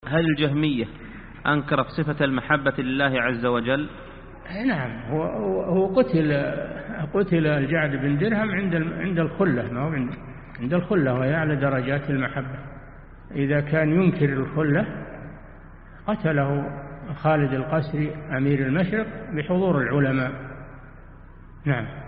هل الجهمية أنكر في صفة المحبة لله عز وجل؟ نعم، هو قتل الجعد بن درهم عند الخلة، ما هو عند الخلة، وهي أعلى درجات المحبة. إذا كان ينكر الخلة قتله خالد القسري أمير المشرق بحضور العلماء. نعم.